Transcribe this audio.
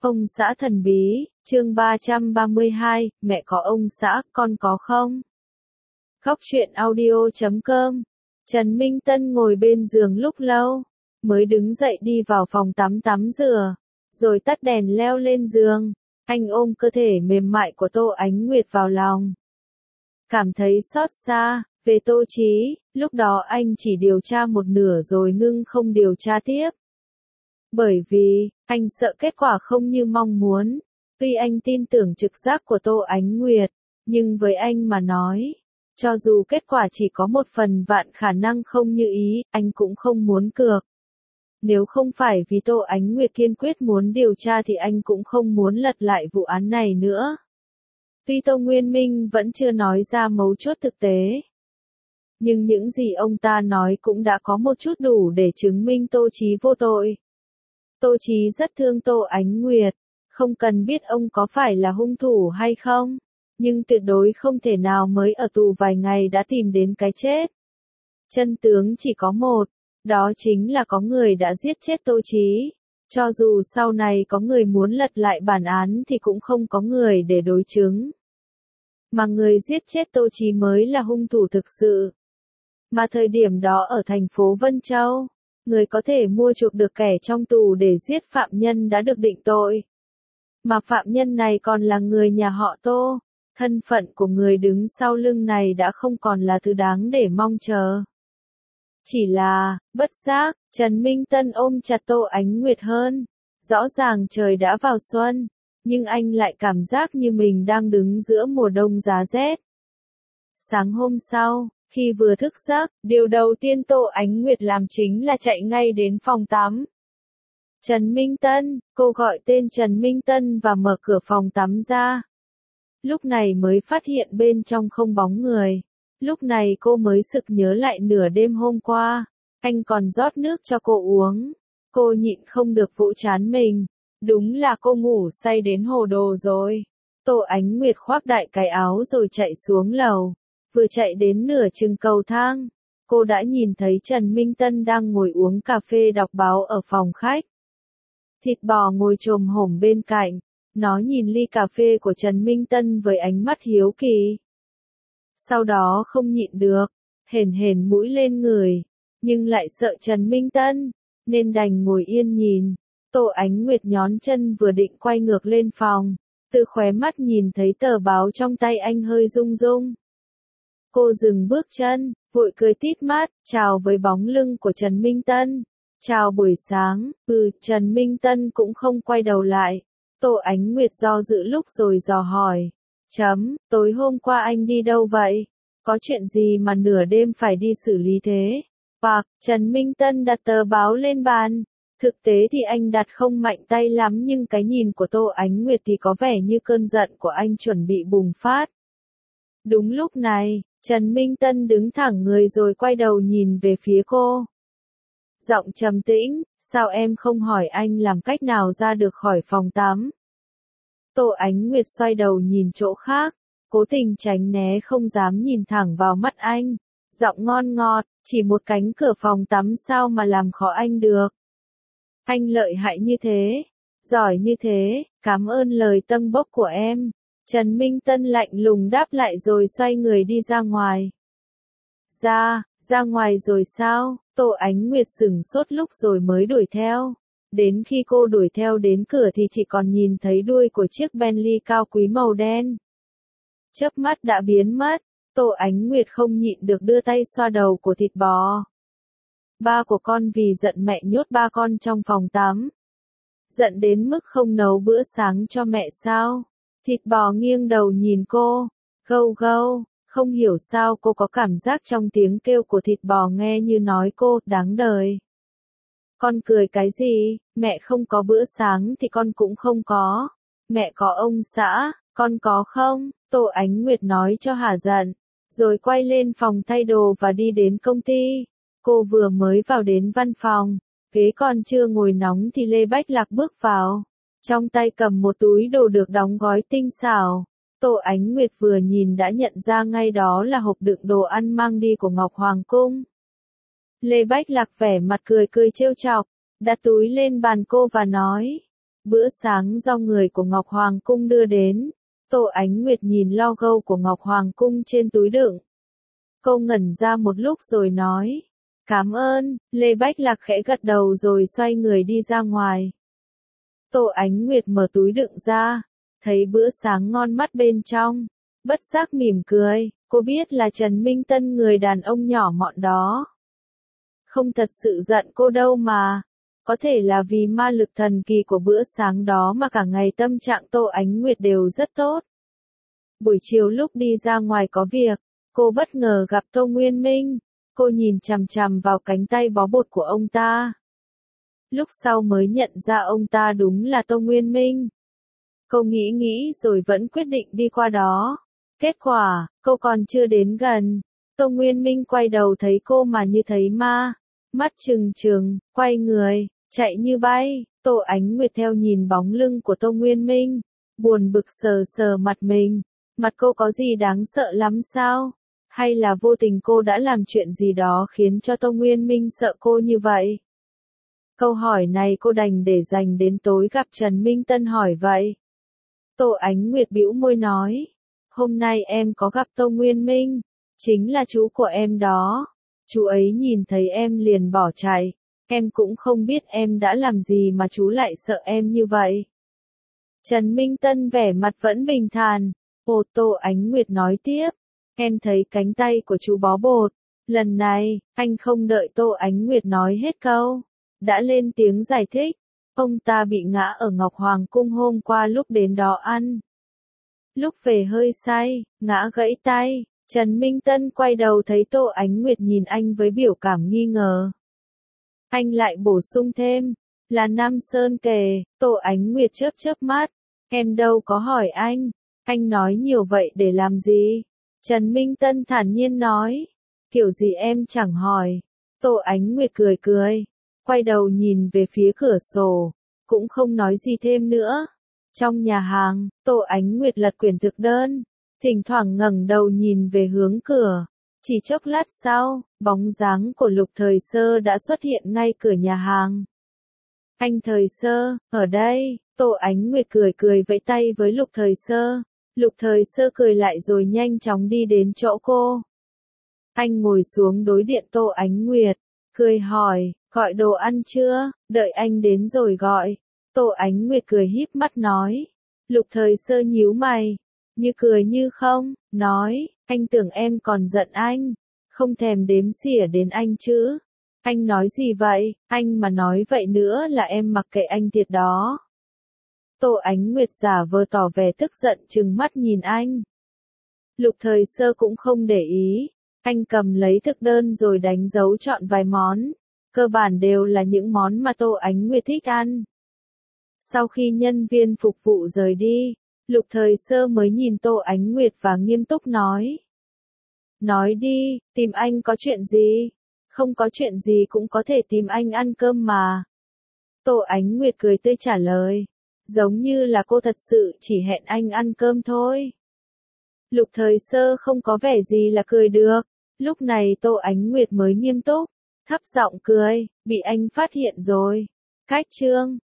Ông xã thần bí, chương 332, mẹ có ông xã, con có không? Khóc chuyện audio.com. Trần Minh Tân ngồi bên giường lúc lâu, mới đứng dậy đi vào phòng tắm rửa, rồi tắt đèn leo lên giường. Anh ôm cơ thể mềm mại của Tô Ánh Nguyệt vào lòng. Cảm thấy xót xa, về Tô Chí, lúc đó anh chỉ điều tra một nửa rồi ngưng không điều tra tiếp. Bởi vì, anh sợ kết quả không như mong muốn. Tuy anh tin tưởng trực giác của Tô Ánh Nguyệt, nhưng với anh mà nói, cho dù kết quả chỉ có 1/1000 khả năng không như ý, anh cũng không muốn cược. Nếu không phải vì Tô Ánh Nguyệt kiên quyết muốn điều tra thì anh cũng không muốn lật lại vụ án này nữa. Tuy Tô Nguyên Minh vẫn chưa nói ra mấu chốt thực tế, nhưng những gì ông ta nói cũng đã có một chút đủ để chứng minh Tô Chí vô tội. Tô Chí rất thương Tô Ánh Nguyệt, không cần biết ông có phải là hung thủ hay không, nhưng tuyệt đối không thể nào mới ở tù vài ngày đã tìm đến cái chết. Chân tướng chỉ có một, đó chính là có người đã giết chết Tô Chí. Cho dù sau này có người muốn lật lại bản án thì cũng không có người để đối chứng. Mà người giết chết Tô Chí mới là hung thủ thực sự. Mà thời điểm đó ở thành phố Vân Châu, người có thể mua chuộc được kẻ trong tù để giết phạm nhân đã được định tội. Mà phạm nhân này còn là người nhà họ Tô, thân phận của người đứng sau lưng này đã không còn là thứ đáng để mong chờ. Chỉ là, bất giác, Trần Minh Tân ôm chặt Tô Ánh Nguyệt hơn. Rõ ràng trời đã vào xuân, nhưng anh lại cảm giác như mình đang đứng giữa mùa đông giá rét. Sáng hôm sau, khi vừa thức giấc, điều đầu tiên Tô Ánh Nguyệt làm chính là chạy ngay đến phòng tắm. Trần Minh Tân, cô gọi tên Trần Minh Tân và mở cửa phòng tắm ra. Lúc này mới phát hiện bên trong không bóng người. Lúc này cô mới sực nhớ lại nửa đêm hôm qua, anh còn rót nước cho cô uống. Cô nhịn không được vỗ trán mình. Đúng là cô ngủ say đến hồ đồ rồi. Tô Ánh Nguyệt khoác đại cái áo rồi chạy xuống lầu. Vừa chạy đến nửa chừng cầu thang, cô đã nhìn thấy Trần Minh Tân đang ngồi uống cà phê đọc báo ở phòng khách. Thịt bò ngồi chồm hổm bên cạnh, nó nhìn ly cà phê của Trần Minh Tân với ánh mắt hiếu kỳ. Sau đó không nhịn được, hển mũi lên người, nhưng lại sợ Trần Minh Tân, nên đành ngồi yên nhìn. Tô Ánh Nguyệt nhón chân vừa định quay ngược lên phòng, từ khóe mắt nhìn thấy tờ báo trong tay anh hơi rung rung. Cô dừng bước chân, vội cười tít mắt, chào với bóng lưng của Trần Minh Tân. Chào buổi sáng, Trần Minh Tân cũng không quay đầu lại. Tô Ánh Nguyệt do dự lúc rồi dò hỏi. Tối hôm qua anh đi đâu vậy? Có chuyện gì mà nửa đêm phải đi xử lý thế? Trần Minh Tân đặt tờ báo lên bàn. Thực tế thì anh đặt không mạnh tay lắm nhưng cái nhìn của Tô Ánh Nguyệt thì có vẻ như cơn giận của anh chuẩn bị bùng phát. Đúng lúc này, Trần Minh Tân đứng thẳng người rồi quay đầu nhìn về phía cô. Giọng trầm tĩnh, sao em không hỏi anh làm cách nào ra được khỏi phòng tắm? Tô Ánh Nguyệt xoay đầu nhìn chỗ khác, cố tình tránh né không dám nhìn thẳng vào mắt anh. Giọng ngon ngọt, chỉ một cánh cửa phòng tắm sao mà làm khó anh được. Anh lợi hại như thế, giỏi như thế, cảm ơn lời tâng bốc của em. Trần Minh Tân lạnh lùng đáp lại rồi xoay người đi ra ngoài. Ra ngoài rồi sao? Tô Ánh Nguyệt sửng sốt lúc rồi mới đuổi theo. Đến khi cô đuổi theo đến cửa thì chỉ còn nhìn thấy đuôi của chiếc Bentley cao quý màu đen. Chớp mắt đã biến mất, Tô Ánh Nguyệt không nhịn được đưa tay xoa đầu của thịt bò. Ba của con vì giận mẹ nhốt ba con trong phòng tắm. Giận đến mức không nấu bữa sáng cho mẹ sao? Thịt bò nghiêng đầu nhìn cô, gâu, không hiểu sao cô có cảm giác trong tiếng kêu của thịt bò nghe như nói cô, đáng đời. Con cười cái gì, mẹ không có bữa sáng thì con cũng không có. Mẹ có ông xã, con có không? Tô Ánh Nguyệt nói cho hả giận, rồi quay lên phòng thay đồ và đi đến công ty. Cô vừa mới vào đến văn phòng, ghế còn chưa ngồi nóng thì Lê Bách Lạc bước vào. Trong tay cầm một túi đồ được đóng gói tinh xảo. Tô Ánh Nguyệt vừa nhìn đã nhận ra ngay đó là hộp đựng đồ ăn mang đi của Ngọc Hoàng Cung. Lê Bách Lạc vẻ mặt cười trêu chọc, đặt túi lên bàn cô và nói. Bữa sáng do người của Ngọc Hoàng Cung đưa đến. Tô Ánh Nguyệt nhìn logo của Ngọc Hoàng Cung trên túi đựng. Cô ngẩn ra một lúc rồi nói. Cảm ơn, Lê Bách Lạc khẽ gật đầu rồi xoay người đi ra ngoài. Tô Ánh Nguyệt mở túi đựng ra, thấy bữa sáng ngon mắt bên trong, bất giác mỉm cười, cô biết là Trần Minh Tân người đàn ông nhỏ mọn đó. Không thật sự giận cô đâu mà, có thể là vì ma lực thần kỳ của bữa sáng đó mà cả ngày tâm trạng Tô Ánh Nguyệt đều rất tốt. Buổi chiều lúc đi ra ngoài có việc, cô bất ngờ gặp Tô Nguyên Minh, cô nhìn chằm chằm vào cánh tay bó bột của ông ta. Lúc sau mới nhận ra ông ta đúng là Tô Nguyên Minh. Cô nghĩ rồi vẫn quyết định đi qua đó. Kết quả, cô còn chưa đến gần. Tô Nguyên Minh quay đầu thấy cô mà như thấy ma. Mắt trừng trừng, quay người, chạy như bay. Tô Ánh Nguyệt theo nhìn bóng lưng của Tô Nguyên Minh. Buồn bực sờ sờ mặt mình. Mặt cô có gì đáng sợ lắm sao? Hay là vô tình cô đã làm chuyện gì đó khiến cho Tô Nguyên Minh sợ cô như vậy? Câu hỏi này cô đành để dành đến tối gặp Trần Minh Tân hỏi vậy. Tô Ánh Nguyệt bĩu môi nói. Hôm nay em có gặp Tô Nguyên Minh. Chính là chú của em đó. Chú ấy nhìn thấy em liền bỏ chạy. Em cũng không biết em đã làm gì mà chú lại sợ em như vậy. Trần Minh Tân vẻ mặt vẫn bình thản. Tô Ánh Nguyệt nói tiếp. Em thấy cánh tay của chú bó bột. Lần này, anh không đợi Tô Ánh Nguyệt nói hết câu. Đã lên tiếng giải thích. Ông ta bị ngã ở Ngọc Hoàng Cung hôm qua lúc đến đó ăn. Lúc về hơi say, ngã gãy tay. Trần Minh Tân quay đầu thấy Tô Ánh Nguyệt nhìn anh với biểu cảm nghi ngờ. Anh lại bổ sung thêm. Là Nam Sơn kề. Tô Ánh Nguyệt chớp mắt. Em đâu có hỏi anh. Anh nói nhiều vậy để làm gì? Trần Minh Tân thản nhiên nói. Kiểu gì em chẳng hỏi. Tô Ánh Nguyệt cười. Quay đầu nhìn về phía cửa sổ. Cũng không nói gì thêm nữa. Trong nhà hàng, Tô Ánh Nguyệt lật quyển thực đơn. Thỉnh thoảng ngẩng đầu nhìn về hướng cửa. Chỉ chốc lát sau, bóng dáng của Lục Thời Sơ đã xuất hiện ngay cửa nhà hàng. Anh Thời Sơ, ở đây. Tô Ánh Nguyệt cười vẫy tay với Lục Thời Sơ. Lục Thời Sơ cười lại rồi nhanh chóng đi đến chỗ cô. Anh ngồi xuống đối diện Tô Ánh Nguyệt, cười hỏi, gọi đồ ăn chưa, đợi anh đến rồi gọi. Tô Ánh Nguyệt cười híp mắt nói. Lục Thời Sơ nhíu mày, như cười như không, nói, anh tưởng em còn giận anh, không thèm đếm xỉa đến anh chứ. Anh nói gì vậy, anh mà nói vậy nữa là em mặc kệ anh thiệt đó. Tô Ánh Nguyệt giả vờ tỏ vẻ tức giận trừng mắt nhìn anh. Lục Thời Sơ cũng không để ý, anh cầm lấy thực đơn rồi đánh dấu chọn vài món, cơ bản đều là những món mà Tô Ánh Nguyệt thích ăn. Sau khi nhân viên phục vụ rời đi, Lục Thời Sơ mới nhìn Tô Ánh Nguyệt và nghiêm túc nói. Nói đi, tìm anh có chuyện gì? Không có chuyện gì cũng có thể tìm anh ăn cơm mà. Tô Ánh Nguyệt cười tươi trả lời. Giống như là cô thật sự chỉ hẹn anh ăn cơm thôi. Lục Thời Sơ không có vẻ gì là cười được. Lúc này Tô Ánh Nguyệt mới nghiêm túc, thấp giọng cười, bị anh phát hiện rồi. Cách chương